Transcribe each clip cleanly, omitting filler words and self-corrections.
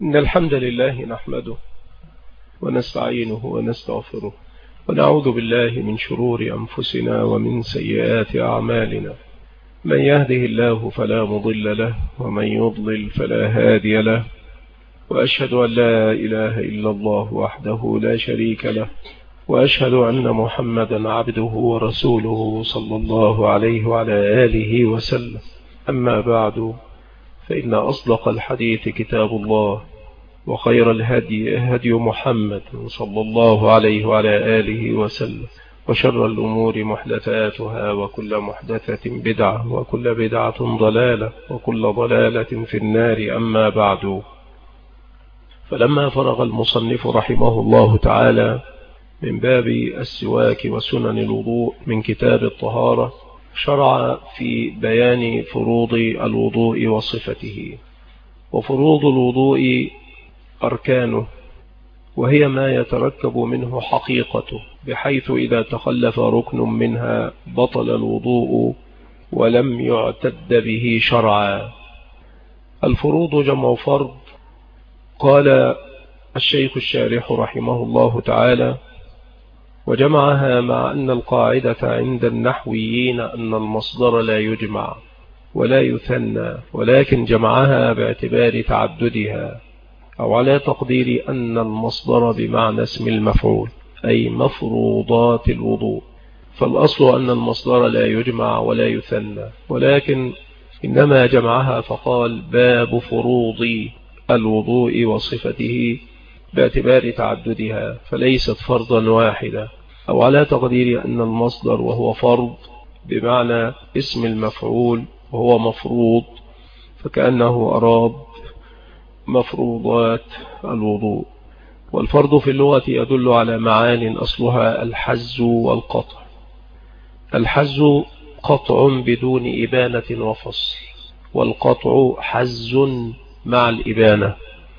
إن الحمد لله نحمده ونستعينه ونستغفره ونعوذ بالله من شرور أنفسنا ومن سيئات أعمالنا. من يهده الله فلا مضل له ومن يضلل فلا هادي له، وأشهد أن لا إله إلا الله وحده لا شريك له، وأشهد أن محمدا عبده ورسوله صلى الله عليه وعلى آله وسلم. أما بعد، فإن أصدق الحديث كتاب الله، وخير الهدي هدي محمد صلى الله عليه وعلى آله وسلم، وشر الأمور محدثاتها، وكل محدثة بدعة، وكل بدعة ضلالة، وكل ضلالة في النار. أما بعد، فلما فرغ المصنف رحمه الله تعالى من باب السواك وسنن الوضوء من كتاب الطهارة، شرع في بيان فروض الوضوء وصفته. وفروض الوضوء أركانه، وهي ما يتركب منه حقيقته، بحيث إذا تخلف ركن منها بطل الوضوء ولم يعتد به شرعا. الفروض جمع فرض. قال الشيخ الشارح رحمه الله تعالى: وجمعها مع أن القاعدة عند النحويين أن المصدر لا يجمع ولا يثنى، ولكن جمعها باعتبار تعددها، أو على تقدير أن المصدر بمعنى اسم المفعول، أي مفروضات الوضوء. فالأصل أن المصدر لا يجمع ولا يثنى، ولكن إنما جمعها فقال: باب فروض الوضوء وصفته، باعتبار تعددها، فليست فرضا واحدا، أو على تقدير أن المصدر وهو فرض بمعنى اسم المفعول وهو مفروض، فكأنه أراد مفروضات الوضوء. والفرض في اللغة يدل على معان أصلها الحز والقطع. الحز قطع بدون إبانة وفصل، والقطع حز مع الإبانة.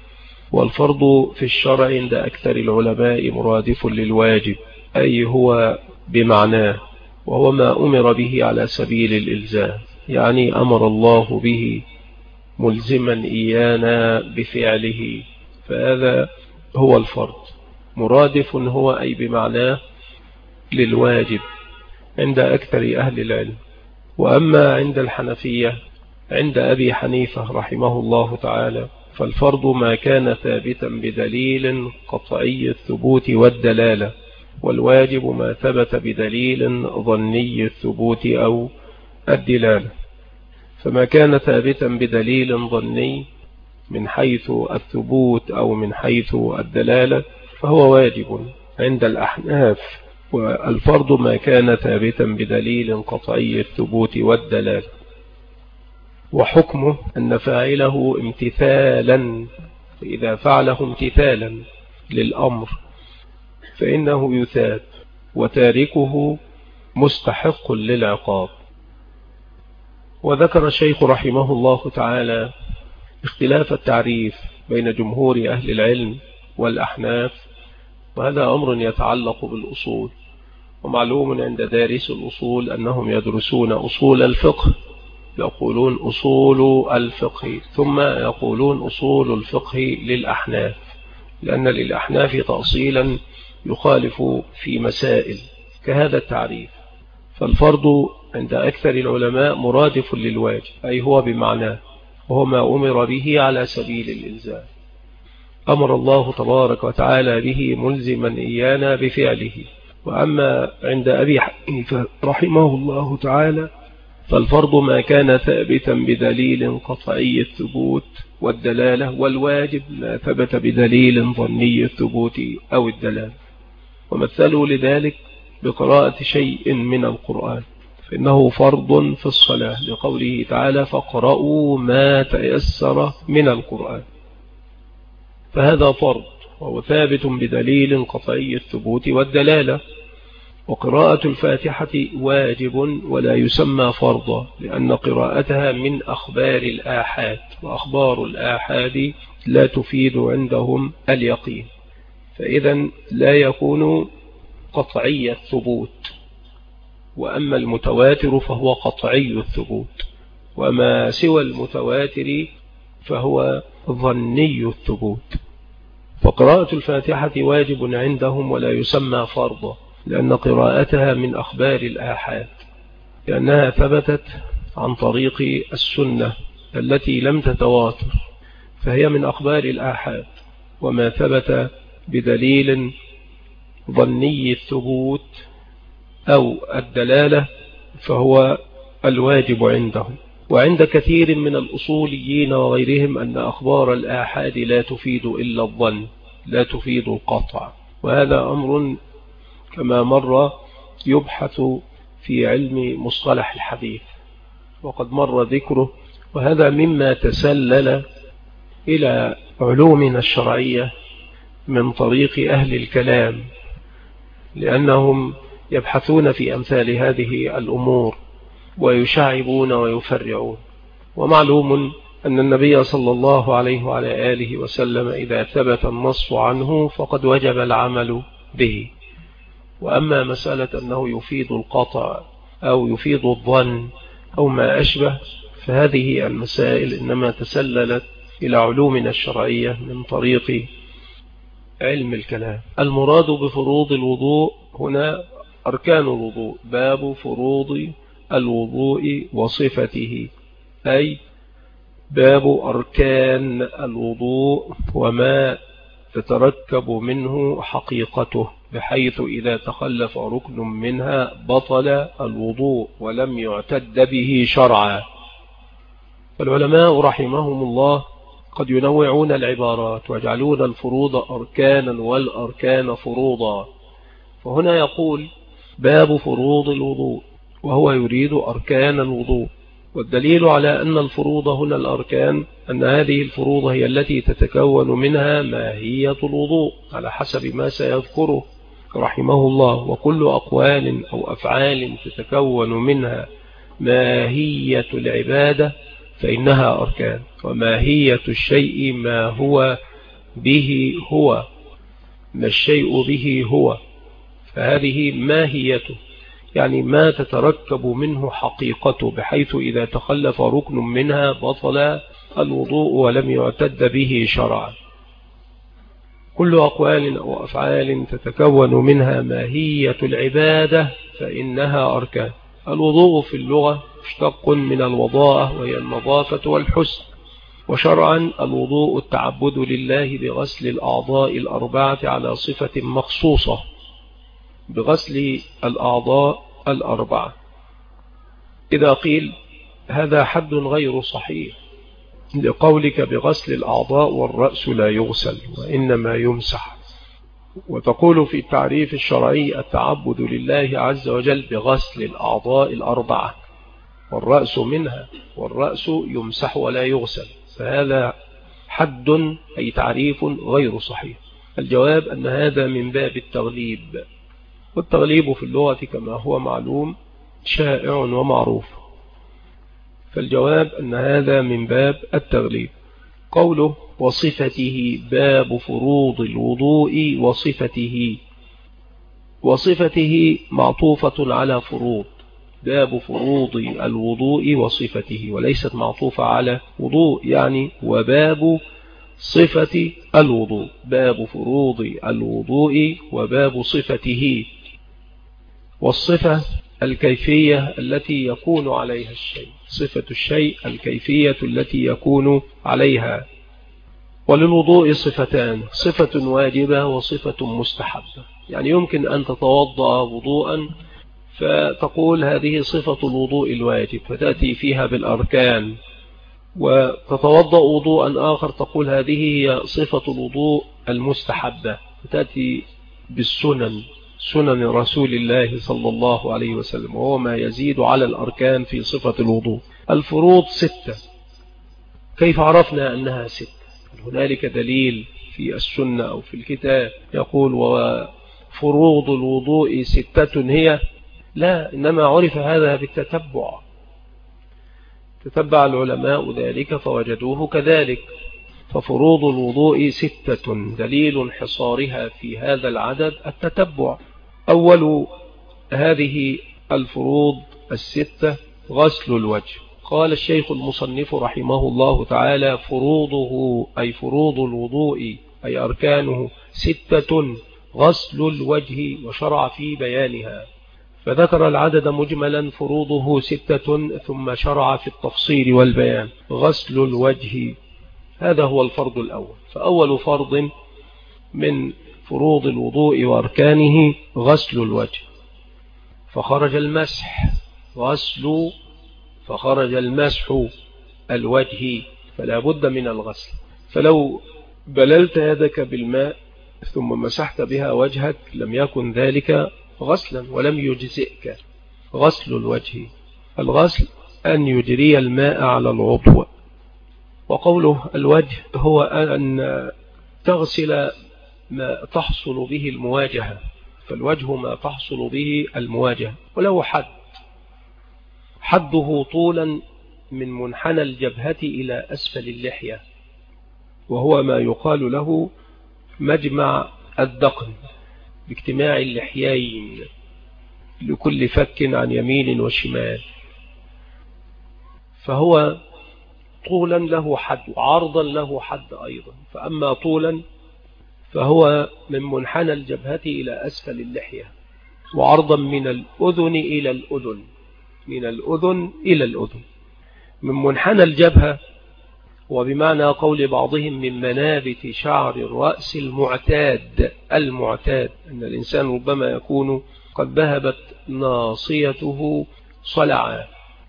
والفرض في الشرع عند أكثر العلماء مرادف للواجب، أي هو بمعناه، وهو ما أمر به على سبيل الإلزام، يعني أمر الله به ملزما إيانا بفعله، فهذا هو الفرض. مرادف هو أي بمعناه للواجب عند أكثر أهل العلم. وأما عند الحنفية، عند أبي حنيفة رحمه الله تعالى، فالفرض ما كان ثابتا بدليل قطعي الثبوت والدلالة، والواجب ما ثبت بدليل ظني الثبوت أو الدلالة. فما كان ثابتا بدليل ظني من حيث الثبوت أو من حيث الدلالة فهو واجب عند الأحناف، والفرض ما كان ثابتا بدليل قطعي الثبوت والدلالة. وحكمه أن فاعله امتثالا، فإذا فعله امتثالا للأمر فإنه يثاب، وتاركه مستحق للعقاب. وذكر الشيخ رحمه الله تعالى اختلاف التعريف بين جمهور أهل العلم والأحناف، وهذا أمر يتعلق بالأصول. ومعلوم عند دارس الأصول أنهم يدرسون أصول الفقه، يقولون أصول الفقه، ثم يقولون أصول الفقه للأحناف، لأن للأحناف تأصيلا يخالف في مسائل كهذا التعريف. فالفرض عند أكثر العلماء مرادف للواجب، أي هو بمعناه، وهو ما أمر به على سبيل الإلزام، أمر الله تبارك وتعالى به ملزما إيانا بفعله. وأما عند أبي حنيفة رحمه الله تعالى، فالفرض ما كان ثابتا بدليل قطعي الثبوت والدلالة، والواجب ما ثبت بدليل ظني الثبوت أو الدلالة. ومثلوا لذلك بقراءة شيء من القرآن، فإنه فرض في الصلاة، لقوله تعالى: فاقرؤوا ما تيسر من القرآن. فهذا فرض، وهو ثابت بدليل قطعي الثبوت والدلالة. وقراءة الفاتحة واجب ولا يسمى فرضا، لأن قراءتها من أخبار الآحاد، وأخبار الآحاد لا تفيد عندهم اليقين، فإذا لا يكون قطعي الثبوت. وأما المتواتر فهو قطعي الثبوت، وما سوى المتواتر فهو ظني الثبوت. فقراءة الفاتحة واجب عندهم ولا يسمى فرضا، لأن قراءتها من أخبار الآحاد، لأنها ثبتت عن طريق السنة التي لم تتواتر، فهي من أخبار الآحاد. وما ثبت بدليل ظني الثبوت أو الدلالة فهو الواجب عندهم. وعند كثير من الأصوليين وغيرهم أن أخبار الآحاد لا تفيد إلا الظن، لا تفيد القطع، وهذا أمر كما مر يبحث في علم مصطلح الحديث وقد مر ذكره، وهذا مما تسلل إلى علومنا الشرعية من طريق أهل الكلام، لأنهم يبحثون في أمثال هذه الأمور ويشعبون ويفرعون. ومعلوم أن النبي صلى الله عليه وعلى آله وسلم إذا ثبت النص عنه فقد وجب العمل به. وأما مسألة أنه يفيد القطع أو يفيد الظن أو ما أشبه، فهذه المسائل إنما تسللت إلى علومنا الشرعية من طريق علم الكلام. المراد بفروض الوضوء هنا أركان الوضوء، باب فروض الوضوء وصفته، أي باب أركان الوضوء وما تتركب منه حقيقته، بحيث إذا تخلف ركن منها بطل الوضوء ولم يعتد به شرعا. فالعلماء رحمهم الله قد ينوعون العبارات ويجعلون الفروض أركانا والأركان فروضا. فهنا يقول باب فروض الوضوء وهو يريد أركان الوضوء، والدليل على أن الفروض هنا الأركان أن هذه الفروض هي التي تتكون منها ماهية الوضوء على حسب ما سيذكره رحمه الله. وكل أقوال أو أفعال تتكون منها ماهية العبادة فإنها أركان، وماهية الشيء ما هو به هو، ما الشيء به هو، فهذه ماهيته، يعني ما تتركب منه حقيقته، بحيث إذا تخلف ركن منها بطل الوضوء ولم يعتد به شرعا. كل أقوال أو أفعال تتكون منها ماهية العبادة فإنها أركان. الوضوء في اللغة مشتق من الوضاءة وهي النظافة والحسن، وشرعا الوضوء التعبد لله بغسل الأعضاء الأربعة على صفة مخصوصة، بغسل الأعضاء الأربعة. إذا قيل هذا حد غير صحيح لقولك بغسل الأعضاء والرأس لا يغسل وإنما يمسح، وتقول في التعريف الشرعي التعبد لله عز وجل بغسل الأعضاء الأربعة والرأس منها، والرأس يمسح ولا يغسل، فهذا حد أي تعريف غير صحيح. الجواب أن هذا من باب التغليب، والتغليب في اللغة كما هو معلوم شائع ومعروف، فالجواب أن هذا من باب التغليب. قوله وصفته باب فروض الوضوء وصفته، وصفته معطوفة على فروض، باب فروض الوضوء وصفته، وليست معطوفة على وضوء، يعني وباب صفة الوضوء، باب فروض الوضوء وباب صفته. والصفة الكيفية التي يكون عليها الشيء، صفة الشيء الكيفية التي يكون عليها. وللوضوء صفتان، صفة واجبة وصفة مستحبة، يعني يمكن أن تتوضأ وضوءا فتقول هذه صفة الوضوء الواجب فتأتي فيها بالأركان، وتتوضأ وضوءا آخر تقول هذه هي صفة الوضوء المستحبة فتأتي بالسنن، سنن رسول الله صلى الله عليه وسلم، وهو ما يزيد على الأركان في صفة الوضوء. الفروض 6، كيف عرفنا أنها 6؟ هنالك دليل في السنة أو في الكتاب يقول وفروض الوضوء 6 هي؟ لا، إنما عرف هذا بالتتبع، تتبع العلماء ذلك فوجدوه كذلك. ففروض الوضوء 6، دليل انحصارها في هذا العدد التتبع. أول هذه الفروض 6 غسل الوجه، قال الشيخ المصنف رحمه الله تعالى: فروضه أي فروض الوضوء أي أركانه 6: غسل الوجه، وشرع في بيانها، فذكر العدد مجملا: فروضه 6، ثم شرع في التفصيل والبيان. غسل الوجه هذا هو الفرض الأول، فأول فرض من فروض الوضوء وأركانه غسل الوجه. فخرج المسح فخرج المسح الوجه، فلا بد من الغسل. فلو بللت يدك بالماء ثم مسحت بها وجهك لم يكن ذلك غسلا ولم يجزئك. غسل الوجه، الغسل أن يجري الماء على العضو. وقوله الوجه هو أن تغسل ما تحصل به المواجهة، فالوجه ما تحصل به المواجهة، وله حده طولا من منحنى الجبهة إلى أسفل اللحية، وهو ما يقال له مجمع الذقن، باجتماع اللحيين لكل فك عن يمين وشمال. فهو طولا له حد، وعرضا له حد أيضا. فأما طولا فهو من منحنى الجبهة إلى أسفل اللحية، وعرضا من الأذن إلى الأذن، من الأذن إلى الأذن. من منحنى الجبهة وبمعنى قول بعضهم من منابت شعر الرأس المعتاد، أن الإنسان ربما يكون قد ذهبت ناصيته صلعا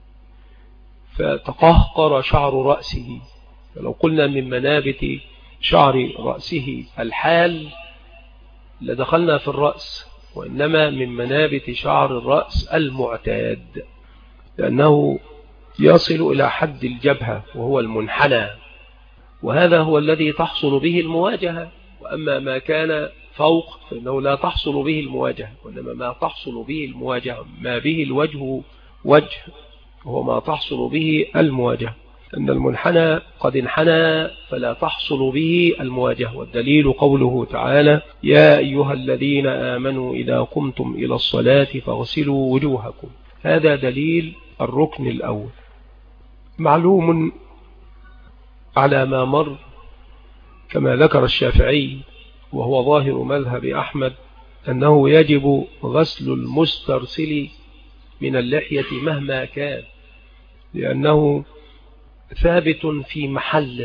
فتقهقر شعر رأسه. فلو قلنا من منابت شعر رأسه الحال لدخلنا في الرأس، وإنما من منابت شعر الرأس المعتاد، لأنه يصل إلى حد الجبهة وهو المنحنى، وهذا هو الذي تحصل به المواجهة. وأما ما كان فوق فإنه لا تحصل به المواجهة، وإنما ما تحصل به المواجهة، ما به الوجه وجه، وهو ما تحصل به المواجهة. أن المنحنى قد انحنى فلا تحصل به المواجهة، والدليل قوله تعالى: يا أيها الذين آمنوا إذا قمتم إلى الصلاة فاغسلوا وجوهكم. هذا دليل الركن الأول. معلوم على ما مر كما ذكر الشافعي وهو ظاهر مذهب أحمد أنه يجب غسل المسترسل من اللحية مهما كان، لأنه ثابت في محل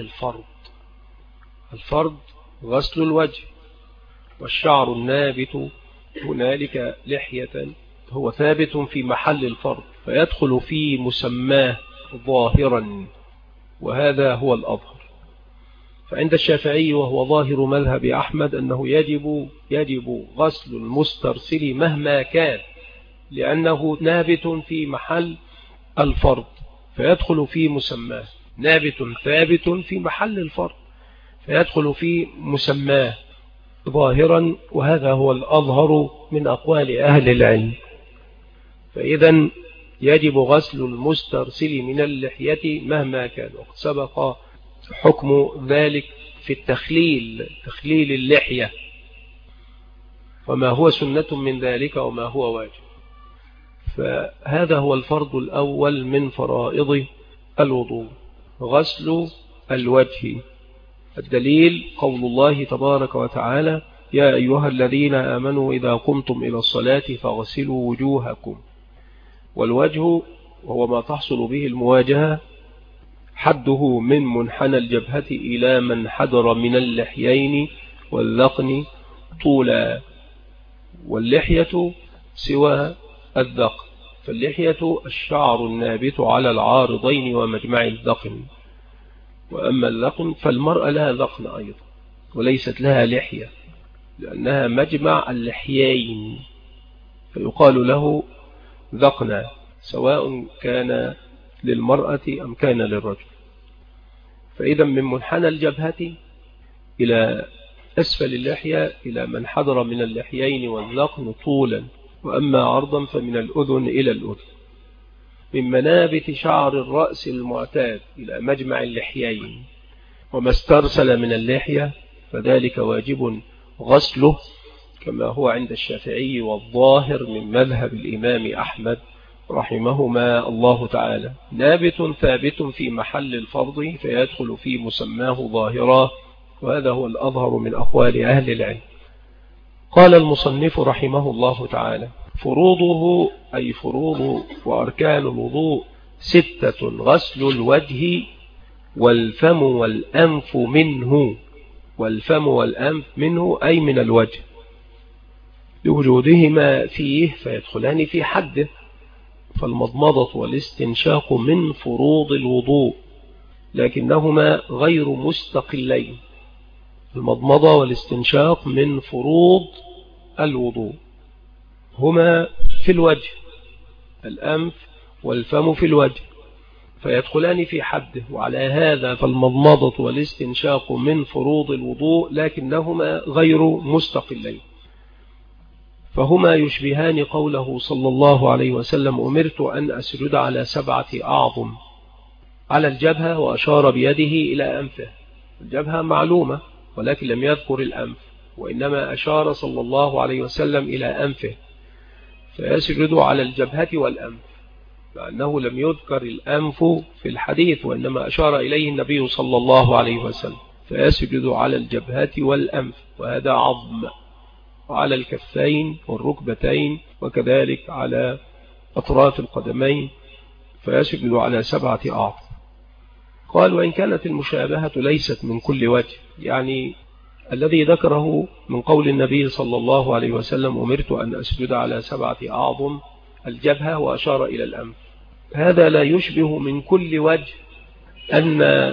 الفرض غسل الوجه، والشعر النابت هنالك لحية هو ثابت في محل الفرض، فيدخل في مسماه ظاهرا، وهذا هو الأظهر. فعند الشافعي وهو ظاهر مذهب أحمد أنه يجب غسل المسترسل مهما كان، لأنه نابت في محل الفرض فيدخل في مسماه، نابت ثابت في محل الفرض فيدخل في مسماه ظاهرا، وهذا هو الأظهر من أقوال أهل العلم. فإذا يجب غسل المسترسل من اللحية مهما كان، وقد سبق حكم ذلك في تخليل اللحية، وما هو سنة من ذلك وما هو واجب. فهذا هو الفرض الأول من فرائض الوضوء، غسل الوجه. الدليل قول الله تبارك وتعالى: يا أيها الذين آمنوا إذا قمتم إلى الصلاة فاغسلوا وجوهكم. والوجه وهو ما تحصل به المواجهة، حده من منحنى الجبهة إلى من حدر من اللحيين والذقن طولا، واللحية سوى الذقن، فاللحية الشعر النابت على العارضين ومجمع الذقن، وأما اللقن فالمرأة لها ذقن أيضا وليست لها لحية، لأنها مجمع اللحيين، فيقال له ذقن سواء كان للمرأة أم كان للرجل. فإذا من منحنى الجبهة إلى أسفل اللحية إلى من حضر من اللحيين والذقن طولا، وأما عرضا فمن الأذن إلى الأذن. من منابت شعر الرأس المعتاد إلى مجمع اللحيين، وما استرسل من اللحية فذلك واجب غسله، كما هو عند الشافعي والظاهر من مذهب الإمام أحمد رحمهما الله تعالى نابت ثابت في محل الفرض فيدخل في مسماه ظاهرا، وهذا هو الأظهر من أقوال أهل العلم. قال المصنف رحمه الله تعالى: فروضه أي فروض وأركان الوضوء 6: غسل الوجه والفم والأنف منه، والفم والأنف منه أي من الوجه، لوجودهما فيه فيدخلان في حده. فالمضمضة والاستنشاق من فروض الوضوء لكنهما غير مستقلين. المضمضة والاستنشاق من فروض الوضوء، هما في الوجه، الأنف والفم في الوجه، فيدخلان في حده. وعلى هذا فالمضمضة والاستنشاق من فروض الوضوء لكنهما غير مستقلين، فهما يشبهان قوله صلى الله عليه وسلم: أمرت أن أسجد على 7 أعظم، على الجبهة، وأشار بيده إلى أنفه. الجبهة معلومة ولكن لم يذكر الأنف، وإنما أشار صلى الله عليه وسلم إلى أنفه، فيسجد على الجبهة والأنف، لأنه لم يذكر الأنف في الحديث وإنما أشار إليه النبي صلى الله عليه وسلم، فيسجد على الجبهة والأنف، وهذا عظم، وعلى الكفين والركبتين، وكذلك على أطراف القدمين، فيسجد على 7 أعظم. قال: وإن كانت المشابهة ليست من كل وجه، يعني الذي ذكره من قول النبي صلى الله عليه وسلم: أمرت أن أسجد على 7 أعظم، الجبهة وأشار إلى الأنف، هذا لا يشبه من كل وجه أن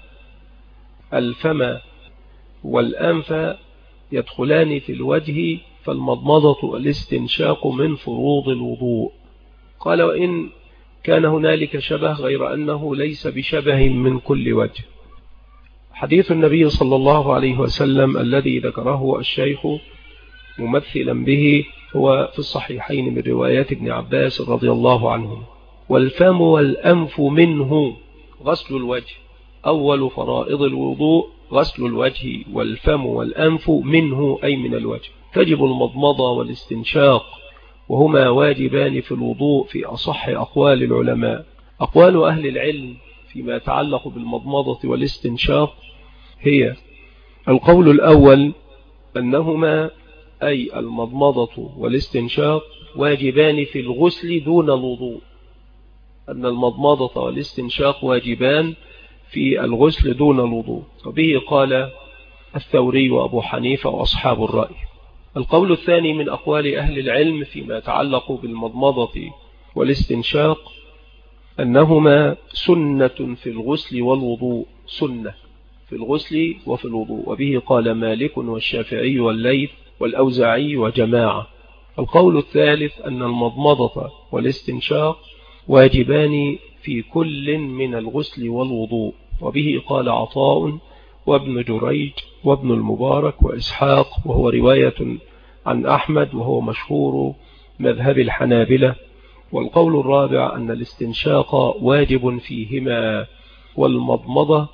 الفم والأنف يدخلان في الوجه، فالمضمضة والاستنشاق من فروض الوضوء. قال: وإن كان هنالك شبه غير أنه ليس بشبه من كل وجه. حديث النبي صلى الله عليه وسلم الذي ذكره الشيخ ممثلا به هو في الصحيحين من روايات ابن عباس رضي الله عنه: والفم والأنف منه غسل الوجه، أول فرائض الوضوء غسل الوجه، والفم والأنف منه أي من الوجه. تجب المضمضة والاستنشاق، وهما واجبان في الوضوء في أصح أقوال العلماء. أقوال أهل العلم فيما يتعلق بالمضمضة والاستنشاق هي: القول الأول أنهما أي المضمضة والاستنشاق واجبان في الغسل دون الوضوء، أن المضمضة والاستنشاق واجبان في الغسل دون الوضوء، وبه قال الثوري وأبو حنيفة وأصحاب الرأي. القول الثاني من أقوال أهل العلم فيما يتعلق بالمضمضة والاستنشاق أنهما سنة في الغسل والوضوء، سنة في الغسل وفي الوضوء، وبه قال مالك والشافعي والليث والأوزاعي وجماعة. القول الثالث أن المضمضة والاستنشاق واجبان في كل من الغسل والوضوء، وبه قال عطاء وابن جريج وابن المبارك وإسحاق، وهو رواية عن أحمد وهو مشهور مذهب الحنابلة. والقول الرابع أن الاستنشاق واجب فيهما، والمضمضة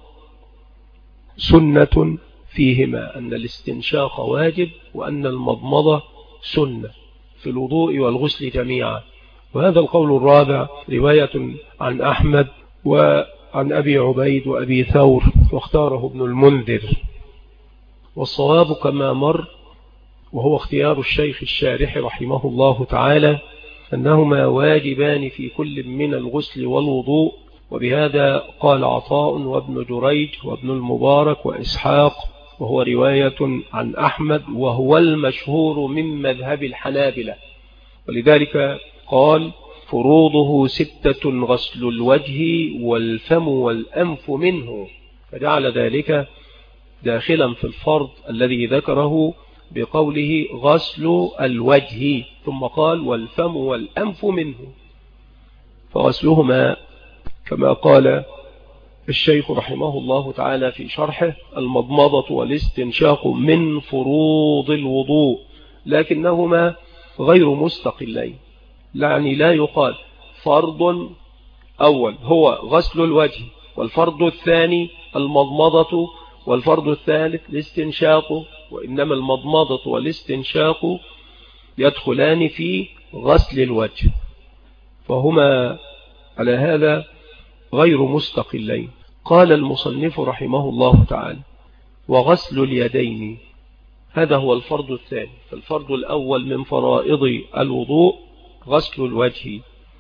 سنة فيهما، أن الاستنشاق واجب وأن المضمضة سنة في الوضوء والغسل جميعا. وهذا القول الرابع رواية عن أحمد وعن أبي عبيد وأبي ثور، واختاره ابن المنذر. والصواب كما مر وهو اختيار الشيخ الشارح رحمه الله تعالى أنهما واجبان في كل من الغسل والوضوء، وبهذا قال عطاء وابن جريج وابن المبارك وإسحاق، وهو رواية عن أحمد وهو المشهور من مذهب الحنابلة. ولذلك قال: فروضه 6: غسل الوجه والفم والأنف منه، فجعل ذلك داخلا في الفرض الذي ذكره بقوله غسل الوجه، ثم قال والفم والأنف منه، فغسلهما كما قال الشيخ رحمه الله تعالى في شرحه: المضمضة والاستنشاق من فروض الوضوء لكنهما غير مستقلين، يعني لا يقال فرض أول هو غسل الوجه، والفرض الثاني المضمضة، والفرض الثالث الاستنشاق، وإنما المضمضة والاستنشاق يدخلان في غسل الوجه، وهما على هذا غير مستقلين. قال المصنف رحمه الله تعالى: وغسل اليدين هذا هو الفرض الثاني. فالفرض الأول من فرائض الوضوء غسل الوجه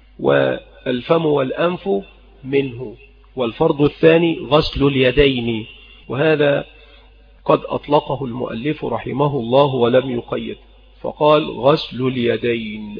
والفم والأنف منه، والفرض الثاني غسل اليدين، وهذا قد أطلقه المؤلف رحمه الله ولم يقيد، فقال غسل اليدين،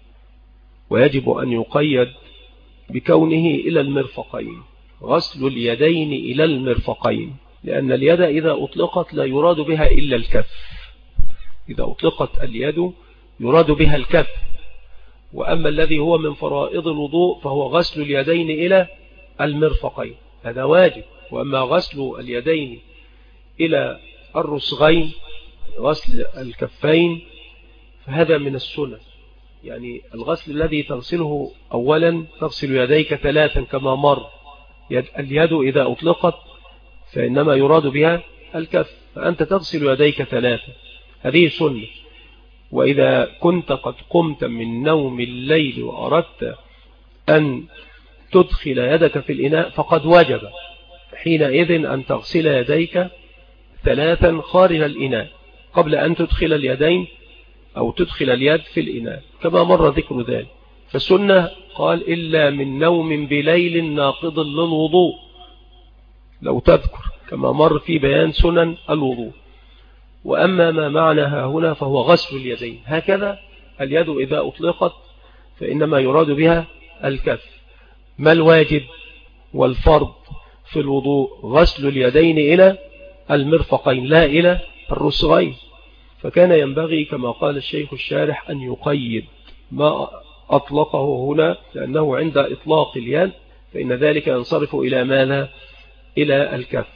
ويجب أن يقيد بكونه إلى المرفقين، غسل اليدين إلى المرفقين، لأن اليد إذا أطلقت لا يراد بها إلا الكف. إذا أطلقت اليد يراد بها الكف، وأما الذي هو من فرائض الوضوء فهو غسل اليدين إلى المرفقين، هذا واجب. وأما غسل اليدين إلى الرسغين، غسل الكفين، فهذا من السنة. يعني الغسل الذي تغسله أولا تغسل يديك 3 كما مر. اليد إذا أطلقت فإنما يراد بها الكف، فأنت تغسل يديك 3، هذه سنة. وإذا كنت قد قمت من نوم الليل وأردت أن تدخل يدك في الإناء فقد وجب حينئذ أن تغسل يديك 3 خارج الإناء قبل أن تدخل اليدين أو تدخل اليد في الإناء كما مر ذكر ذلك. فالسنة قال إلا من نوم بليل ناقض للوضوء، لو تذكر كما مر في بيان سنن الوضوء. وأما ما معناها هنا فهو غسل اليدين، هكذا اليد إذا أطلقت فإنما يراد بها الكف. ما الواجب والفرض في الوضوء؟ غسل اليدين إلى المرفقين لا إلى الرسغين. فكان ينبغي كما قال الشيخ الشارح أن يقيد ما أطلقه هنا، لأنه عند إطلاق اليد فإن ذلك ينصرف إلى ماذا؟ إلى الكف.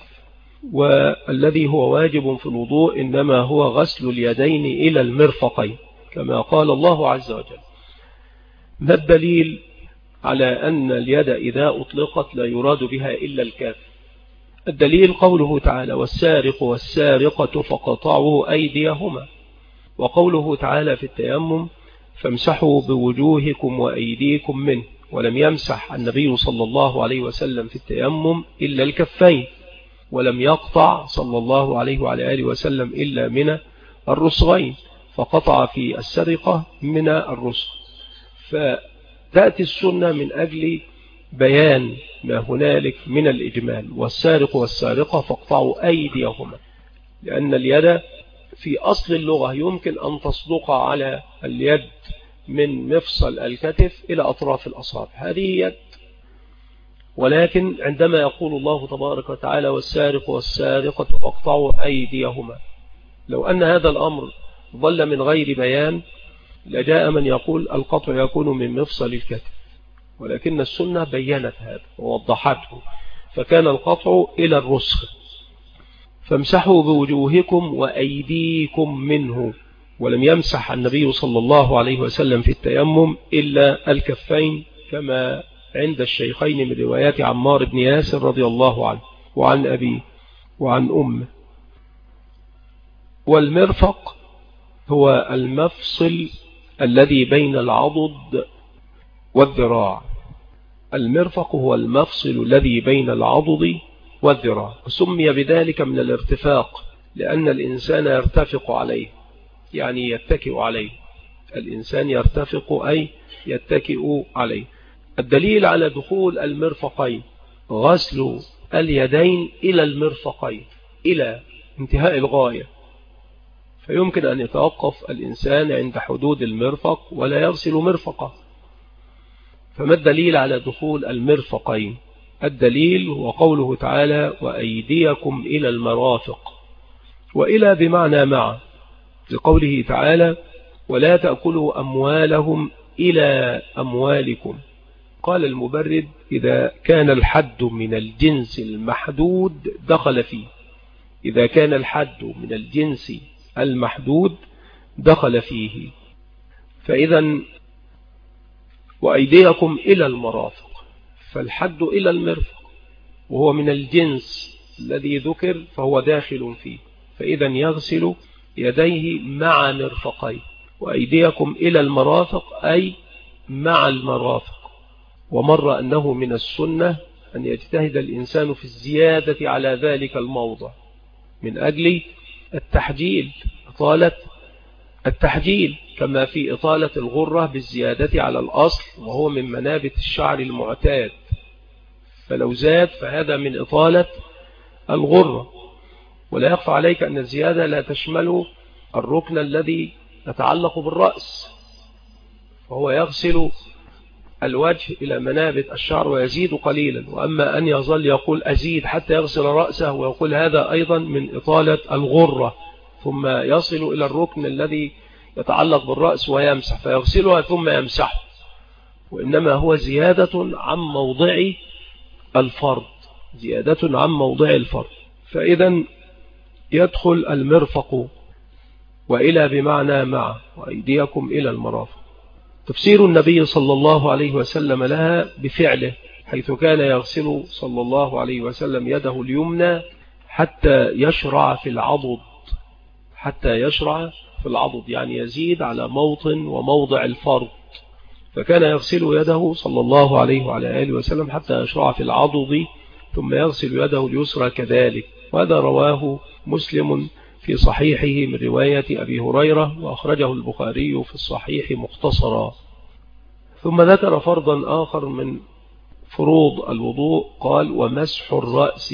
والذي هو واجب في الوضوء إنما هو غسل اليدين إلى المرفقين كما قال الله عز وجل. ما الدليل على أن اليد إذا أطلقت لا يراد بها إلا الكف؟ الدليل قوله تعالى: والسارق والسارقة فقطعوا أيديهما، وقوله تعالى في التيمم: فامسحوا بوجوهكم وأيديكم منه، ولم يمسح النبي صلى الله عليه وسلم في التيمم إلا الكفين، ولم يقطع صلى الله عليه وعلى آله وسلم إلا من الرسغين، فقطع في السرقة من الرسغ. فتأتي السنة من أجل بيان ما هنالك من الإجمال: والسارق والسارقة فاقطعوا أيديهما، لأن اليد في أصل اللغة يمكن أن تصدق على اليد من مفصل الكتف إلى أطراف الأصابع، هذه يد. ولكن عندما يقول الله تبارك وتعالى: والسارق والسارقة فاقطعوا أيديهما، لو أن هذا الأمر ظل من غير بيان لجاء من يقول القطع يكون من مفصل الكتف، ولكن السنة بيّنت هذا ووضحته، فكان القطع إلى الرسغ. فامسحوا بوجوهكم وأيديكم منه، ولم يمسح النبي صلى الله عليه وسلم في التيمم إلا الكفين كما عند الشيخين من روايات عمار بن ياسر رضي الله عنه وعن أبيه وعن أمه. والمرفق هو المفصل الذي بين العضد والذراع، المرفق هو المفصل الذي بين العضد والذراع، سمي بذلك من الارتفاق لأن الإنسان يرتفق عليه، يعني يتكئ عليه، الإنسان يرتفق أي يتكئ عليه. الدليل على دخول المرفقين غسل اليدين إلى المرفقين إلى انتهاء الغاية، فيمكن أن يتوقف الإنسان عند حدود المرفق ولا يغسل مرفقه. فما الدليل على دخول المرفقين؟ الدليل هو قوله تعالى: وأيديكم إلى المرافق، وإلى بمعنى مع، لقوله تعالى: ولا تأكلوا أموالهم إلى أموالكم. قال المبرد: إذا كان الحد من الجنس المحدود دخل فيه، إذا كان الحد من الجنس المحدود دخل فيه. فإذا وأيديكم إلى المرافق، فالحد إلى المرفق وهو من الجنس الذي ذكر فهو داخل فيه، فإذا يغسل يديه مع مرفقيه. وأيديكم إلى المرافق أي مع المرافق، ومر أنه من السنة أن يجتهد الإنسان في الزيادة على ذلك الموضع من أجل التحجيل، إطالة التحجيل، كما في إطالة الغرة بالزيادة على الأصل وهو من منابت الشعر المعتاد، فلو زاد فهذا من إطالة الغرة. ولا يخفى عليك أن الزيادة لا تشمل الركن الذي يتعلق بالرأس، فهو يغسل الوجه إلى منابت الشعر ويزيد قليلا. وأما أن يظل يقول أزيد حتى يغسل رأسه ويقول هذا أيضا من إطالة الغرة، ثم يصل إلى الركن الذي يتعلق بالرأس ويمسح فيغسلها ثم يمسحه، وإنما هو زيادة عن موضع الفرض، زيادة عن موضع الفرض. فإذا يدخل المرفق وإلى بمعنى مع وأيديكم إلى المرافق. تفسير النبي صلى الله عليه وسلم لها بفعله، حيث كان يغسل صلى الله عليه وسلم يده اليمنى حتى يشرع في العضد، حتى يشرع في العضد يعني يزيد على موطن وموضع الفرض، فكان يغسل يده صلى الله عليه وعلى آله وسلم حتى يشرع في العضد ثم يغسل يده اليسرى كذلك. وهذا رواه مسلم في صحيحه من رواية أبي هريرة، وأخرجه البخاري في الصحيح مختصرا. ثم ذكر فرضا آخر من فروض الوضوء، قال ومسح الرأس.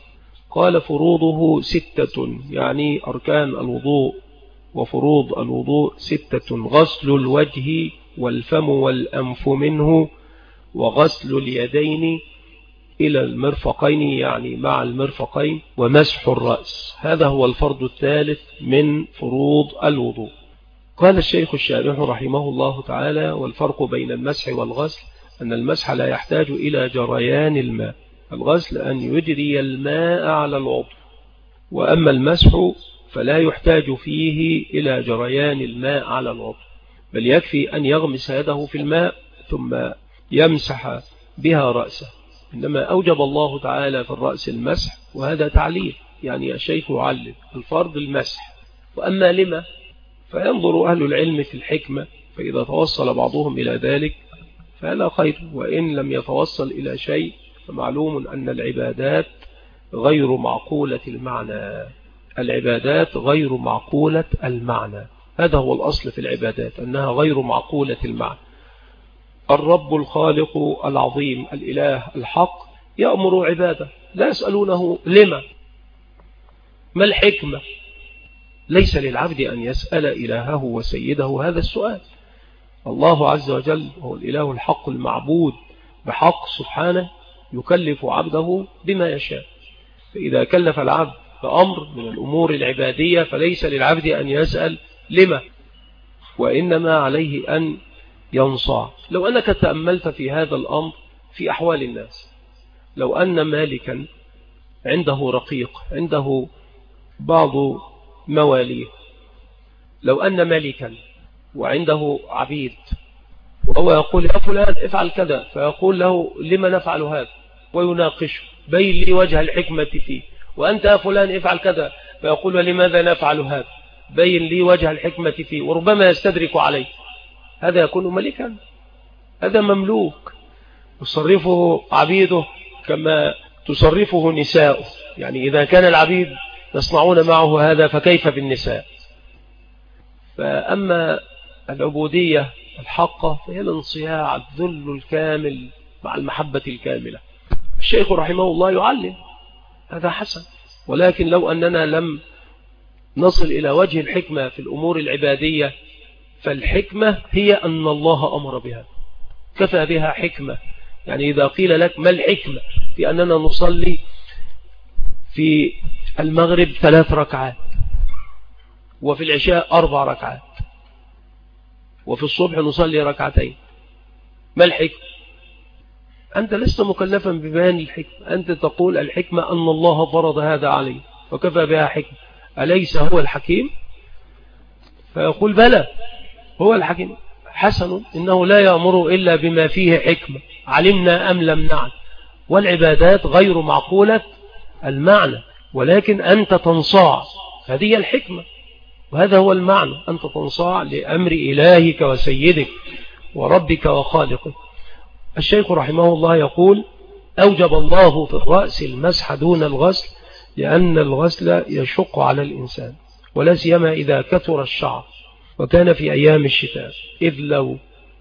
قال فروضه 6، يعني أركان الوضوء وفروض الوضوء 6: غسل الوجه والفم والأنف منه، وغسل اليدين إلى المرفقين يعني مع المرفقين، ومسح الرأس. هذا هو الفرض الثالث من فروض الوضوء. قال الشيخ الشارح رحمه الله تعالى: والفرق بين المسح والغسل أن المسح لا يحتاج إلى جريان الماء، الغسل أن يجري الماء على العضو، وأما المسح فلا يحتاج فيه إلى جريان الماء على العضو، بل يكفي أن يغمس يده في الماء ثم يمسح بها رأسه. إنما أوجب الله تعالى في الرأس المسح، وهذا تعليل، يعني الشيخ يعلل الفرض المسح. وأما لما فينظر أهل العلم في الحكمة، فإذا توصل بعضهم إلى ذلك فلا خير، وإن لم يتوصل إلى شيء فمعلوم أن العبادات غير معقولة المعنى، العبادات غير معقولة المعنى، هذا هو الأصل في العبادات أنها غير معقولة المعنى. الرب الخالق العظيم الإله الحق يأمر عباده لا يسألونه لما، ما الحكمة، ليس للعبد أن يسأل إلهه وسيده هذا السؤال. الله عز وجل هو الإله الحق المعبود بحق سبحانه، يكلف عبده بما يشاء، فإذا كلف العبد بأمر من الأمور العبادية فليس للعبد أن يسأل لما، وإنما عليه أن ينصاع. لو أنك تأملت في هذا الأمر في أحوال الناس، لو أن مالكا عنده رقيق، عنده بعض مواليه، لو أن مالكا وعنده عبيد وهو يقول يا فلان افعل كذا، فيقول له لما نفعل هذا، ويناقشه بين لي وجه الحكمة فيه، وأنت يا فلان افعل كذا، فيقول ولماذا نفعل هذا، بين لي وجه الحكمة فيه، وربما يستدرك عليه، هذا يكون ملكا، هذا مملوك يصرفه عبيده كما تصرفه نساؤه. يعني إذا كان العبيد يصنعون معه هذا فكيف بالنساء؟ فأما العبودية الحقة فهي الانصياع، الذل الكامل مع المحبة الكاملة. الشيخ رحمه الله يعلم هذا حسن، ولكن لو أننا لم نصل إلى وجه الحكمة في الأمور العبادية، فالحكمة هي أن الله أمر بها، كفى بها حكمة. يعني إذا قيل لك ما الحكمة في أننا نصلي في المغرب 3 ركعات، وفي العشاء 4 ركعات، وفي الصبح نصلي 2 ركعتين، ما الحكمة؟ أنت لست مكلفا ببيان الحكمة، أنت تقول الحكمة أن الله فرض هذا عليه وكفى بها حكمة، أليس هو الحكيم؟ فيقول بلى هو الحكيم، حسن، إنه لا يأمر إلا بما فيه حكمة، علمنا أم لم نعلم. والعبادات غير معقولة المعنى، ولكن أنت تنصاع، هذه الحكمة، وهذا هو المعنى، أنت تنصاع لأمر إلهك وسيدك وربك وخالقك. الشيخ رحمه الله يقول: أوجب الله في الرأس المسح دون الغسل، لأن الغسل يشق على الإنسان، ولا سيما إذا كثر الشعر، وكان في أيام الشتاء، إذ لو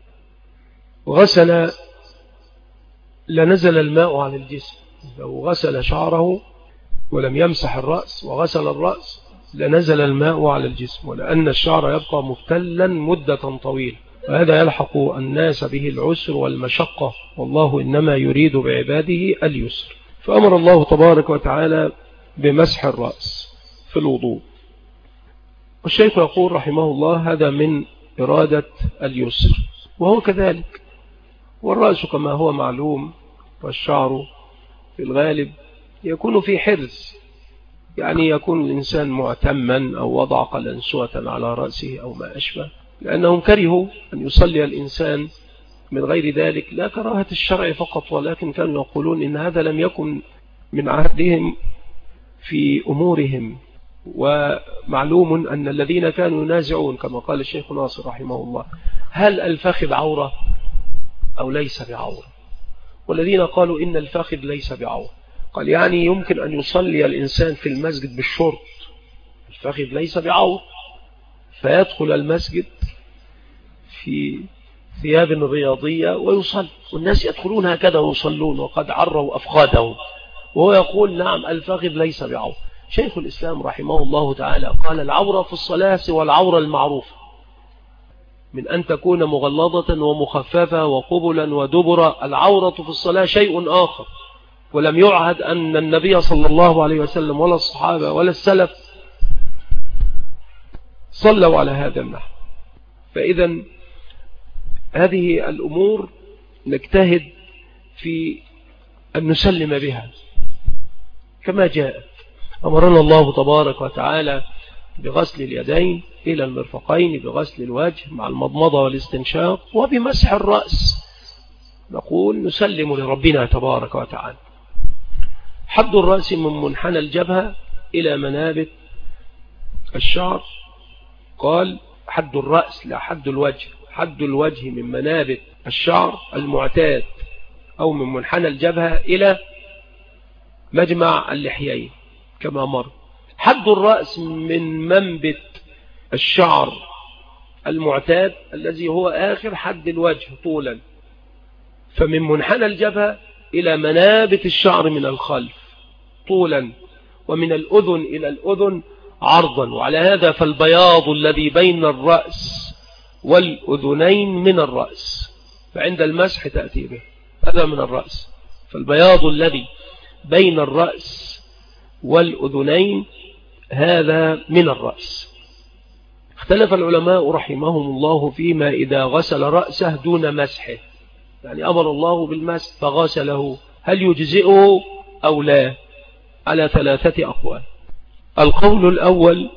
غسل لنزل الماء على الجسم. لو غسل شعره ولم يمسح الرأس وغسل الرأس لنزل الماء على الجسم، ولأن الشعر يبقى مبتلا مدة طويلة، وهذا يلحق الناس به العسر والمشقة، والله إنما يريد بعباده اليسر. فأمر الله تبارك وتعالى بمسح الرأس في الوضوء. والشيخ يقول رحمه الله: هذا من إرادة اليسر، وهو كذلك. والرأس كما هو معلوم والشعر في الغالب يكون في حرز، يعني يكون الإنسان معتما أو وضع قلنسوة على رأسه أو ما أشبه، لأنهم كرهوا أن يصلي الإنسان من غير ذلك، لا كراهة الشرع فقط، ولكن كانوا يقولون إن هذا لم يكن من عهدهم في أمورهم. ومعلوم أن الذين كانوا ينازعون كما قال الشيخ ناصر رحمه الله: هل الفخذ عورة أو ليس بعورة؟ والذين قالوا إن الفخذ ليس بعورة، قال يعني يمكن أن يصلي الإنسان في المسجد بالشورت، الفخذ ليس بعورة، فيدخل المسجد في ثياب رياضية ويصلي، والناس يدخلون هكذا ويصلون وقد عروا أفخاذهم، وهو يقول نعم الفخذ ليس بعورة. شيخ الإسلام رحمه الله تعالى قال: العورة في الصلاة سوى العورة المعروفة، من أن تكون مغلظة ومخففة وقبلا ودبرا. العورة في الصلاة شيء آخر، ولم يعهد أن النبي صلى الله عليه وسلم ولا الصحابة ولا السلف صلوا على هذا النحو. فإذا هذه الأمور نجتهد في أن نسلم بها كما جاءت. أمرنا الله تبارك وتعالى بغسل اليدين إلى المرفقين، بغسل الوجه مع المضمضة والاستنشاق، وبمسح الرأس. نقول نسلم لربنا تبارك وتعالى. حد الرأس من منحنى الجبهة إلى منابت الشعر. قال حد الرأس لا حد الوجه، حد الوجه من منابت الشعر المعتاد أو من منحنى الجبهة إلى مجمع اللحيين كما مر. حد الرأس من منبت الشعر المعتاد الذي هو آخر حد الوجه طولا، فمن منحنى الجبهة إلى منابت الشعر من الخلف طولا، ومن الأذن إلى الأذن عرضا. وعلى هذا فالبياض الذي بين الرأس والأذنين من الرأس، فعند المسح تأتي به، هذا من الرأس. فالبياض الذي بين الرأس والأذنين هذا من الرأس. اختلف العلماء رحمهم الله فيما إذا غسل رأسه دون مسحه، يعني أمر الله بالمسح فغسله، هل يجزئه أو لا؟ على 3 أقوال. القول الأول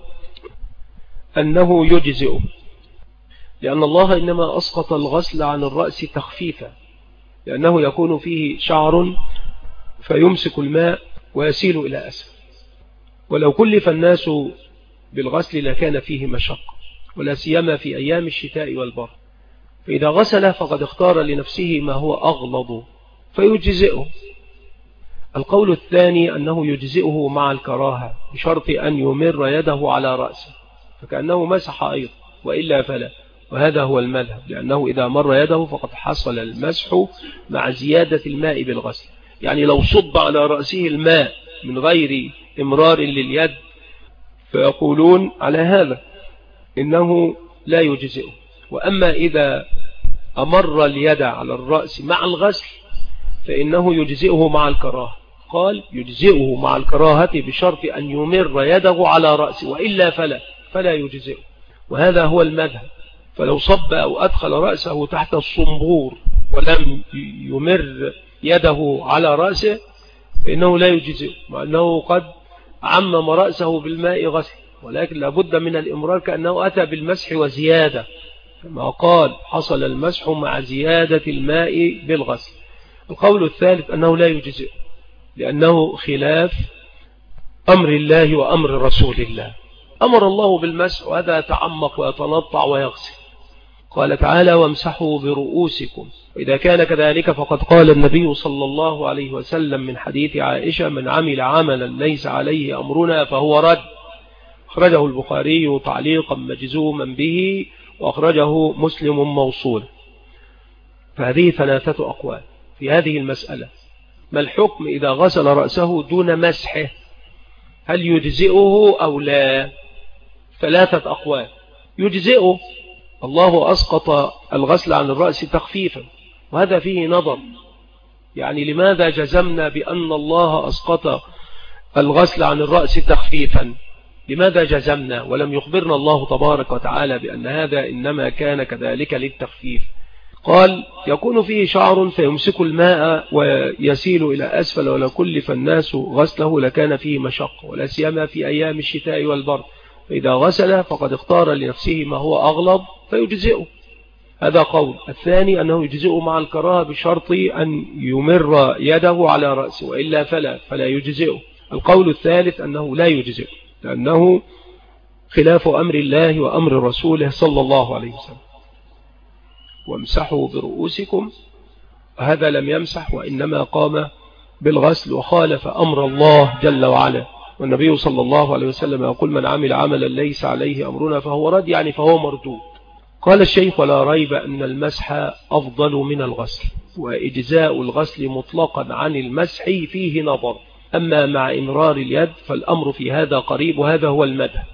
أنه يجزئه، لأن الله إنما أسقط الغسل عن الرأس تخفيفا، لأنه يكون فيه شعر فيمسك الماء ويسيل إلى أسفل، ولو كلف الناس بالغسل لكان فيه مشقة، ولا سيما في أيام الشتاء والبرد. فإذا غسل فقد اختار لنفسه ما هو أغلظ فيجزئه. القول الثاني أنه يجزئه مع الكراهة بشرط أن يمر يده على رأسه، فكأنه مسح أيضا، وإلا فلا. وهذا هو المذهب، لأنه إذا مر يده فقد حصل المسح مع زيادة الماء بالغسل. يعني لو صب على رأسه الماء من غير إمرار لليد فيقولون على هذا إنه لا يجزئه. وأما إذا أمر اليد على الرأس مع الغسل فإنه يجزئه مع الكراهة. قال يجزئه مع الكراهة بشرط أن يمر يده على رأسه، وإلا فلا يجزئه. وهذا هو المذهب. فلو صب أو أدخل رأسه تحت الصنبور ولم يمر يده على رأسه فإنه لا يجزئه، مع أنه قد عمم رأسه بالماء غسل، ولكن لابد من الإمرار كأنه أتى بالمسح وزيادة، كما قال حصل المسح مع زيادة الماء بالغسل. القول الثالث أنه لا يجزئ، لأنه خلاف أمر الله وأمر رسول الله. أمر الله بالمسح وهذا يتعمق ويتنطع ويغسل. قال تعالى وامسحوا برؤوسكم. وإذا كان كذلك فقد قال النبي صلى الله عليه وسلم من حديث عائشة من عمل عملا ليس عليه أمرنا فهو رد. أخرجه البخاري تعليقا مجزوما به، وأخرجه مسلم موصول. فهذه 3 أقوال في هذه المسألة. ما الحكم إذا غسل رأسه دون مسحه؟ هل يجزئه أو لا؟ 3 أقوال. يجزئه، الله أسقط الغسل عن الرأس تخفيفا، وهذا فيه نظر. يعني لماذا جزمنا بأن الله أسقط الغسل عن الرأس تخفيفا؟ لماذا جزمنا ولم يخبرنا الله تبارك وتعالى بأن هذا إنما كان كذلك للتخفيف؟ قال يكون فيه شعر فيمسك الماء ويسيل إلى أسفل، ولو كلف الناس غسله لكان فيه مشقة، ولا سيما في أيام الشتاء والبرد، فإذا غسل فقد اختار لنفسه ما هو أغلظ فيجزئه. هذا قول. الثاني أنه يجزئه مع الكراهة بشرط أن يمر يده على رأسه، وإلا فلا يجزئه. القول الثالث أنه لا يجزئه، لأنه خلاف أمر الله وأمر رسوله صلى الله عليه وسلم. وامسحوا برؤوسكم، هذا لم يمسح وإنما قام بالغسل وخالف أمر الله جل وعلا. والنبي صلى الله عليه وسلم يقول من عمل عملا ليس عليه أمرنا فهو رد، يعني فهو مردود. قال الشيخ ولا ريب أن المسح أفضل من الغسل، وإجزاء الغسل مطلقا عن المسح فيه نظر. أما مع إمرار اليد فالأمر في هذا قريب، وهذا هو المذهب.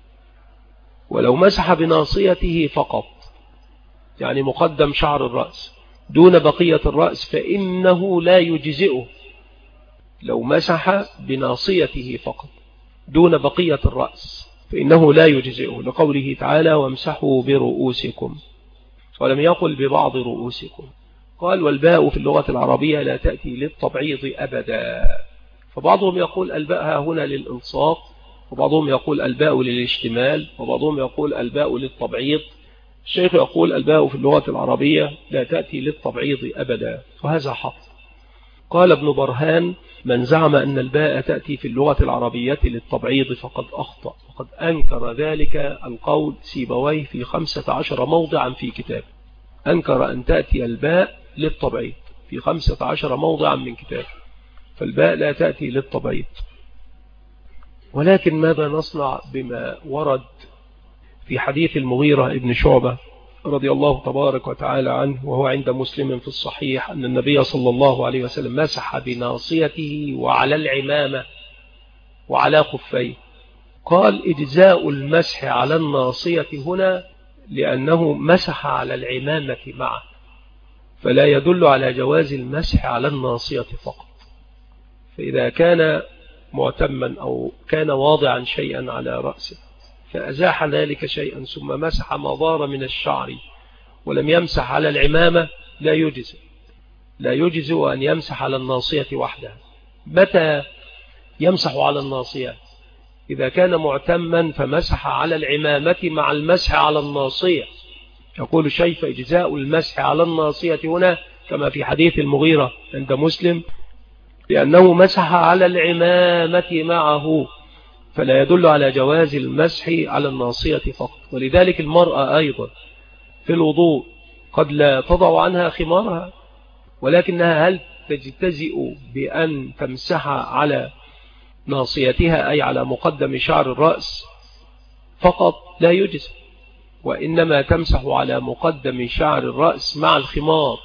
ولو مسح بناصيته فقط، يعني مقدم شعر الرأس دون بقية الرأس، فإنه لا يجزئه. لو مسح بناصيته فقط دون بقية الرأس فإنه لا يجزئه، لقوله تعالى وامسحوا برؤوسكم، ولم يقل ببعض رؤوسكم. قال والباء في اللغة العربية لا تأتي للتبعيض أبدا. فبعضهم يقول الباء هنا للإلصاق، وبعضهم يقول الباء للاشتمال، وبعضهم يقول الباء للتبعيض. الشيخ يقول الباء في اللغة العربية لا تأتي للتبعيض أبدا، وهذا حق. قال ابن برهان من زعم أن الباء تأتي في اللغة العربية للتبعيض فقد أخطأ، وقد أنكر ذلك القول سيبويه في 15 موضعا في كتاب. أنكر أن تأتي الباء للتبعيض في 15 موضعا من كتاب، فالباء لا تأتي للتبعيض. ولكن ماذا نصنع بما ورد في حديث المغيرة ابن شعبة رضي الله تبارك وتعالى عنه، وهو عند مسلم في الصحيح، أن النبي صلى الله عليه وسلم مسح بناصيته وعلى العمامة وعلى خفيه. قال إجزاء المسح على الناصية هنا لأنه مسح على العمامة معه، فلا يدل على جواز المسح على الناصية فقط. فإذا كان معتما أو كان واضعا شيئا على رأسه فأزاح ذلك شيئا ثم مسح ما ضار من الشعر ولم يمسح على العمامة لا يجزئ أن يمسح على الناصية وحدها. متى يمسح على الناصية؟ إذا كان معتما فمسح على العمامة مع المسح على الناصية. يقول الشيخ فإجزاء المسح على الناصية هنا كما في حديث المغيرة عند مسلم لأنه مسح على العمامة معه، فلا يدل على جواز المسح على الناصية فقط. ولذلك المرأة أيضا في الوضوء قد لا تضع عنها خمارها، ولكنها هل تجتزئ بأن تمسح على ناصيتها أي على مقدم شعر الرأس فقط؟ لا يجزئ، وإنما تمسح على مقدم شعر الرأس مع الخمار،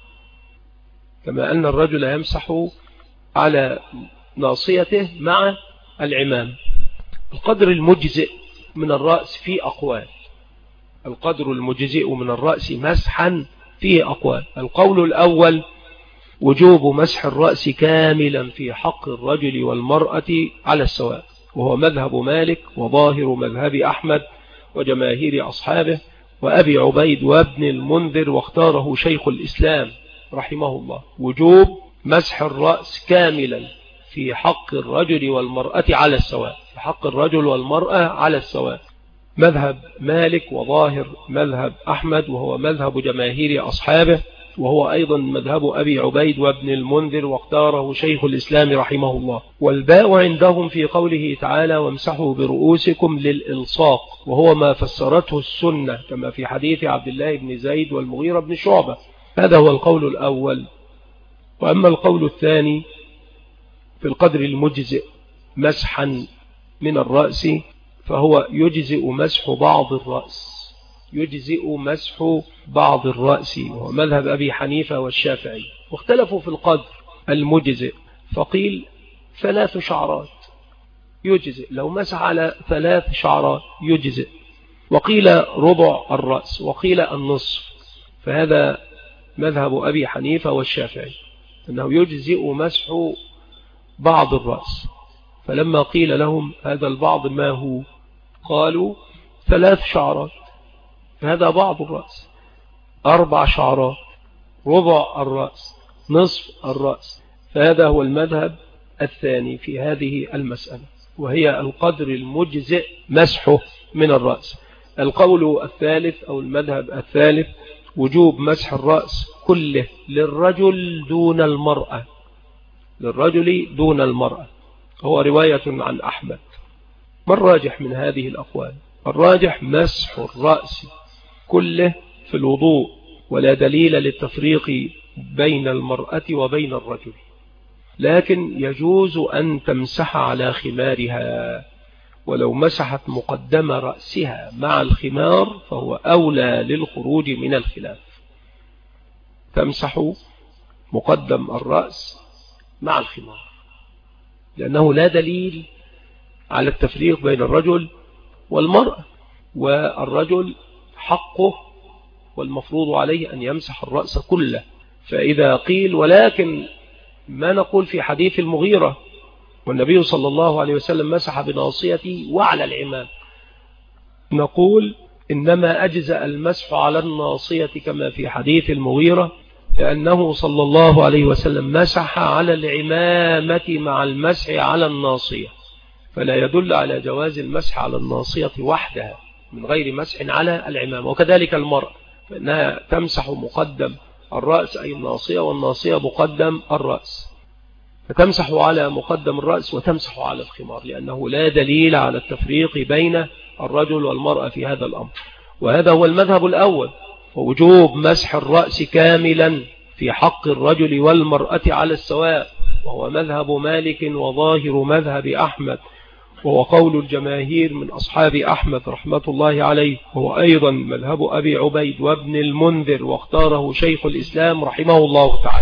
كما أن الرجل يمسح على ناصيته مع العمام. القدر المجزئ من الرأس فيه أقوال. القدر المجزئ من الرأس مسحا فيه أقوال. القول الأول وجوب مسح الرأس كاملا في حق الرجل والمرأة على السواء، وهو مذهب مالك وظاهر مذهب أحمد وجماهير أصحابه وأبي عبيد وابن المنذر، واختاره شيخ الإسلام رحمه الله وجوب مسح الرأس كاملا في حق الرجل والمرأة على السواء، في حق الرجل والمرأة على السواء، مذهب مالك وظاهر مذهب أحمد وهو مذهب جماهير أصحابه وهو أيضا مذهب أبي عبيد وابن المنذر، واختاره شيخ الإسلام رحمه الله. والباء عندهم في قوله تعالى وامسحوا برؤوسكم للإلصاق، وهو ما فسرته السنة كما في حديث عبد الله بن زيد والمغيرة بن شعبة. هذا هو القول الأول. وأما القول الثاني في القدر المجزئ مسحا من الرأس، فهو يجزئ مسح بعض الرأس، يجزئ مسح بعض الرأس، وهو مذهب أبي حنيفة والشافعي. واختلفوا في القدر المجزئ، فقيل 3 شعرات يجزئ، لو مسح على 3 شعرات يجزئ، وقيل ربع الرأس، وقيل النصف. فهذا مذهب أبي حنيفة والشافعي أنه يجزئ مسح بعض الرأس. فلما قيل لهم هذا البعض ما هو، قالوا 3 شعرات، فهذا بعض الرأس، 4 شعرات، ربع الرأس، نصف الرأس. فهذا هو المذهب الثاني في هذه المسألة، وهي القدر المجزئ مسحه من الرأس. القول الثالث أو المذهب الثالث وجوب مسح الرأس كله للرجل دون المرأة، للرجل دون المرأة، هو رواية عن أحمد. ما الراجح من هذه الأقوال؟ الراجح مسح الرأس كله في الوضوء، ولا دليل للتفريق بين المرأة وبين الرجل، لكن يجوز أن تمسح على خمارها، ولو مسحت مقدم رأسها مع الخمار فهو أولى للخروج من الخلاف. تمسح مقدم الرأس مع الخمار، لأنه لا دليل على التفريق بين الرجل والمرأة، والرجل حقه والمفروض عليه أن يمسح الرأس كله. فإذا قيل ولكن ما نقول في حديث المغيرة والنبي صلى الله عليه وسلم مسح بناصيته وعلى العمام، نقول إنما أجزأ المسح على الناصية كما في حديث المغيرة، لأنه صلى الله عليه وسلم مسح على العمامة مع المسح على الناصية، فلا يدل على جواز المسح على الناصية وحدها من غير مسح على العمامة. وكذلك المرأة فإنها تمسح مقدم الرأس أي الناصية، والناصية مقدم الرأس، فتمسح على مقدم الرأس وتمسح على الخمار، لأنه لا دليل على التفريق بين الرجل والمرأة في هذا الأمر. وهذا هو المذهب الأول، ووجوب مسح الرأس كاملا في حق الرجل والمرأة على السواء، وهو مذهب مالك وظاهر مذهب أحمد، وهو قول الجماهير من أصحاب أحمد رحمة الله عليه، وهو أيضا مذهب أبي عبيد وابن المنذر، واختاره شيخ الإسلام رحمه الله تعالى.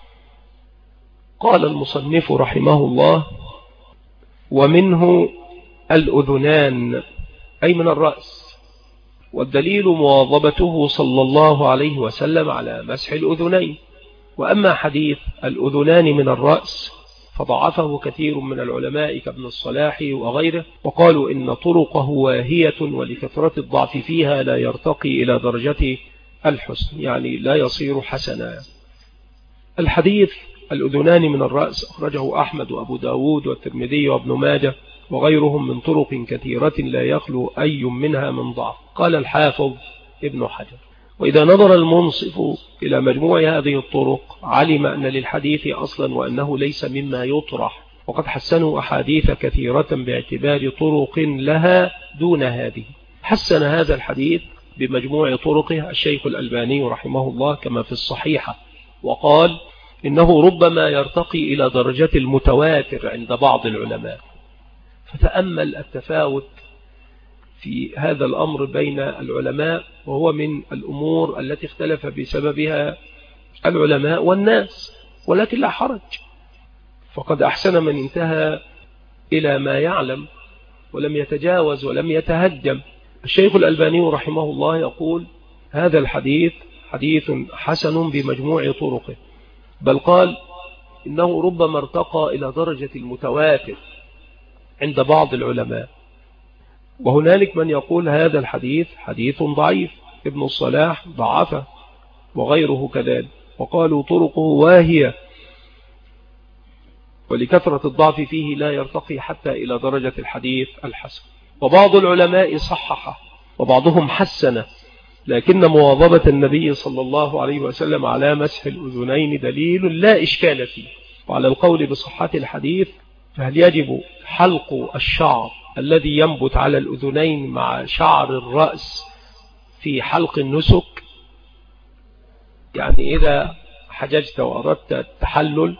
قال المصنف رحمه الله ومنه الأذنان أي من الرأس، والدليل مواظبته صلى الله عليه وسلم على مسح الأذنين. وأما حديث الأذنان من الرأس فضعفه كثير من العلماء كابن الصلاح وغيره، وقالوا إن طرقه واهية، ولكثرة الضعف فيها لا يرتقي إلى درجة الحسن، يعني لا يصير حسنا. الحديث الأذنان من الرأس أخرجه أحمد وأبو داود والترمذي وابن ماجه وغيرهم من طرق كثيرة لا يخلو أي منها من ضعف. قال الحافظ ابن حجر وإذا نظر المنصف إلى مجموع هذه الطرق علم أن للحديث أصلا وأنه ليس مما يطرح، وقد حسنوا أحاديث كثيرة باعتبار طرق لها دون هذه. حسن هذا الحديث بمجموع طرقه الشيخ الألباني رحمه الله كما في الصحيحة، وقال إنه ربما يرتقي إلى درجة المتواتر عند بعض العلماء. فتأمل التفاوت في هذا الأمر بين العلماء، وهو من الأمور التي اختلف بسببها العلماء والناس، ولكن لا حرج، فقد أحسن من انتهى إلى ما يعلم ولم يتجاوز ولم يتهجم. الشيخ الألباني رحمه الله يقول هذا الحديث حديث حسن بمجموع طرقه، بل قال إنه ربما ارتقى إلى درجة المتواتر عند بعض العلماء. وهنالك من يقول هذا الحديث حديث ضعيف، ابن الصلاح ضعفه وغيره كذلك، وقالوا طرقه واهية، ولكثرة الضعف فيه لا يرتقي حتى إلى درجة الحديث الحسن. وبعض العلماء صححه وبعضهم حسنه، لكن مواظبة النبي صلى الله عليه وسلم على مسح الأذنين دليل لا إشكال فيه. وعلى القول بصحة الحديث، فهل يجب حلق الشعر الذي ينبت على الأذنين مع شعر الرأس في حلق النسك؟ يعني إذا حججت وأردت التحلل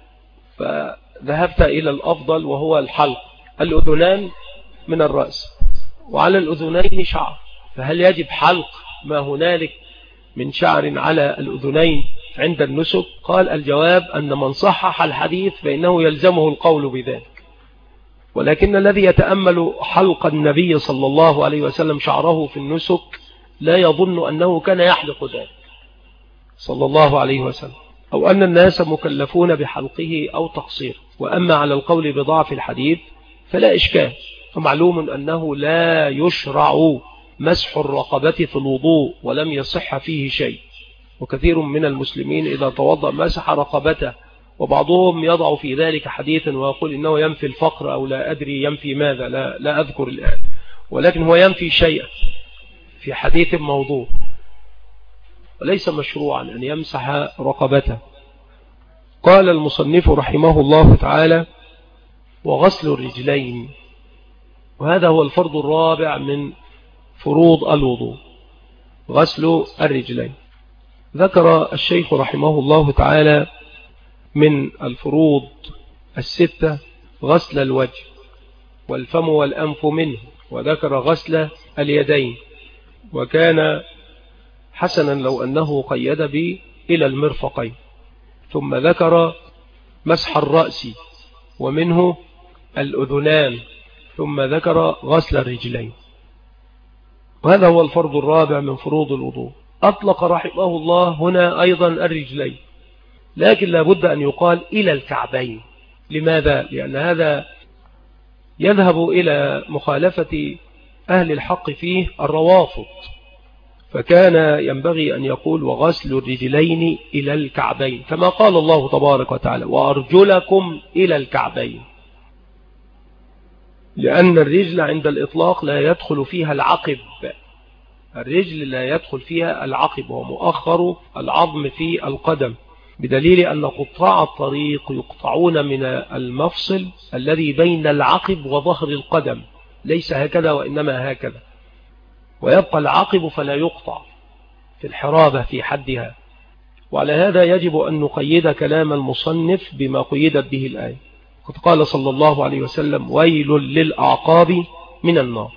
فذهبت إلى الأفضل وهو الحلق، الأذنان من الرأس وعلى الأذنين شعر، فهل يجب حلق ما هنالك من شعر على الأذنين عند النسك؟ قال الجواب أن من صحح الحديث فإنه يلزمه القول بذلك، ولكن الذي يتأمل حلق النبي صلى الله عليه وسلم شعره في النسك لا يظن أنه كان يحلق ذلك صلى الله عليه وسلم، أو أن الناس مكلفون بحلقه أو تقصيره. وأما على القول بضعف الحديث فلا إشكال، ومعلوم أنه لا يشرع مسح الرقبة في الوضوء ولم يصح فيه شيء، وكثير من المسلمين إذا توضأ مسح رقبته، وبعضهم يضع في ذلك حديثا ويقول إنه ينفي الفقر أو لا أدري ينفي ماذا، لا أذكر الآن، ولكن هو ينفي شيئا في حديث موضوع، وليس مشروعا أن يمسح رقبته. قال المصنف رحمه الله تعالى: وغسل الرجلين، وهذا هو الفرض الرابع من فروض الوضوء، غسل الرجلين. ذكر الشيخ رحمه الله تعالى من الفروض الستة غسل الوجه والفم والأنف منه، وذكر غسل اليدين، وكان حسنا لو أنه قيد به إلى المرفقين، ثم ذكر مسح الرأس ومنه الأذنان، ثم ذكر غسل الرجلين، وهذا هو الفرض الرابع من فروض الوضوء. أطلق رحمه الله هنا أيضا الرجلين، لكن لابد أن يقال إلى الكعبين. لماذا؟ لأن هذا يذهب إلى مخالفة أهل الحق فيه الروافض، فكان ينبغي أن يقول وغسل الرجلين إلى الكعبين، كما قال الله تبارك وتعالى: وأرجلكم إلى الكعبين، لأن الرجل عند الإطلاق لا يدخل فيها العقب، الرجل لا يدخل فيها العقب، ومؤخر العظم في القدم، بدليل أن قطاع الطريق يقطعون من المفصل الذي بين العقب وظهر القدم، ليس هكذا وإنما هكذا، ويبقى العقب فلا يقطع في الحرابة في حدها. وعلى هذا يجب أن نقيد كلام المصنف بما قيدت به الآية، قد قال صلى الله عليه وسلم: ويل للأعقاب من النار.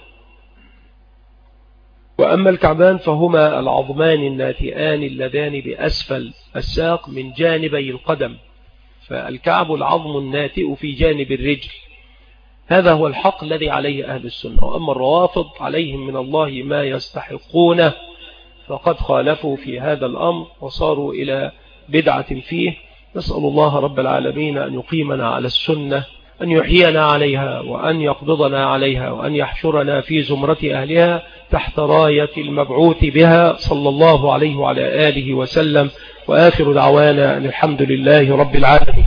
وأما الكعبان فهما العظمان الناتئان اللذان بأسفل الساق من جانبي القدم، فالكعب العظم الناتئ في جانب الرجل، هذا هو الحق الذي عليه أهل السنة. وأما الروافض عليهم من الله ما يستحقونه، فقد خالفوا في هذا الأمر وصاروا إلى بدعة فيه. نسأل الله رب العالمين أن يقيمنا على السنة، أن يحيينا عليها، وأن يقبضنا عليها، وأن يحشرنا في زمرة أهلها تحت راية المبعوث بها صلى الله عليه وعلى آله وسلم. وآخر دعوانا أن الحمد لله رب العالمين.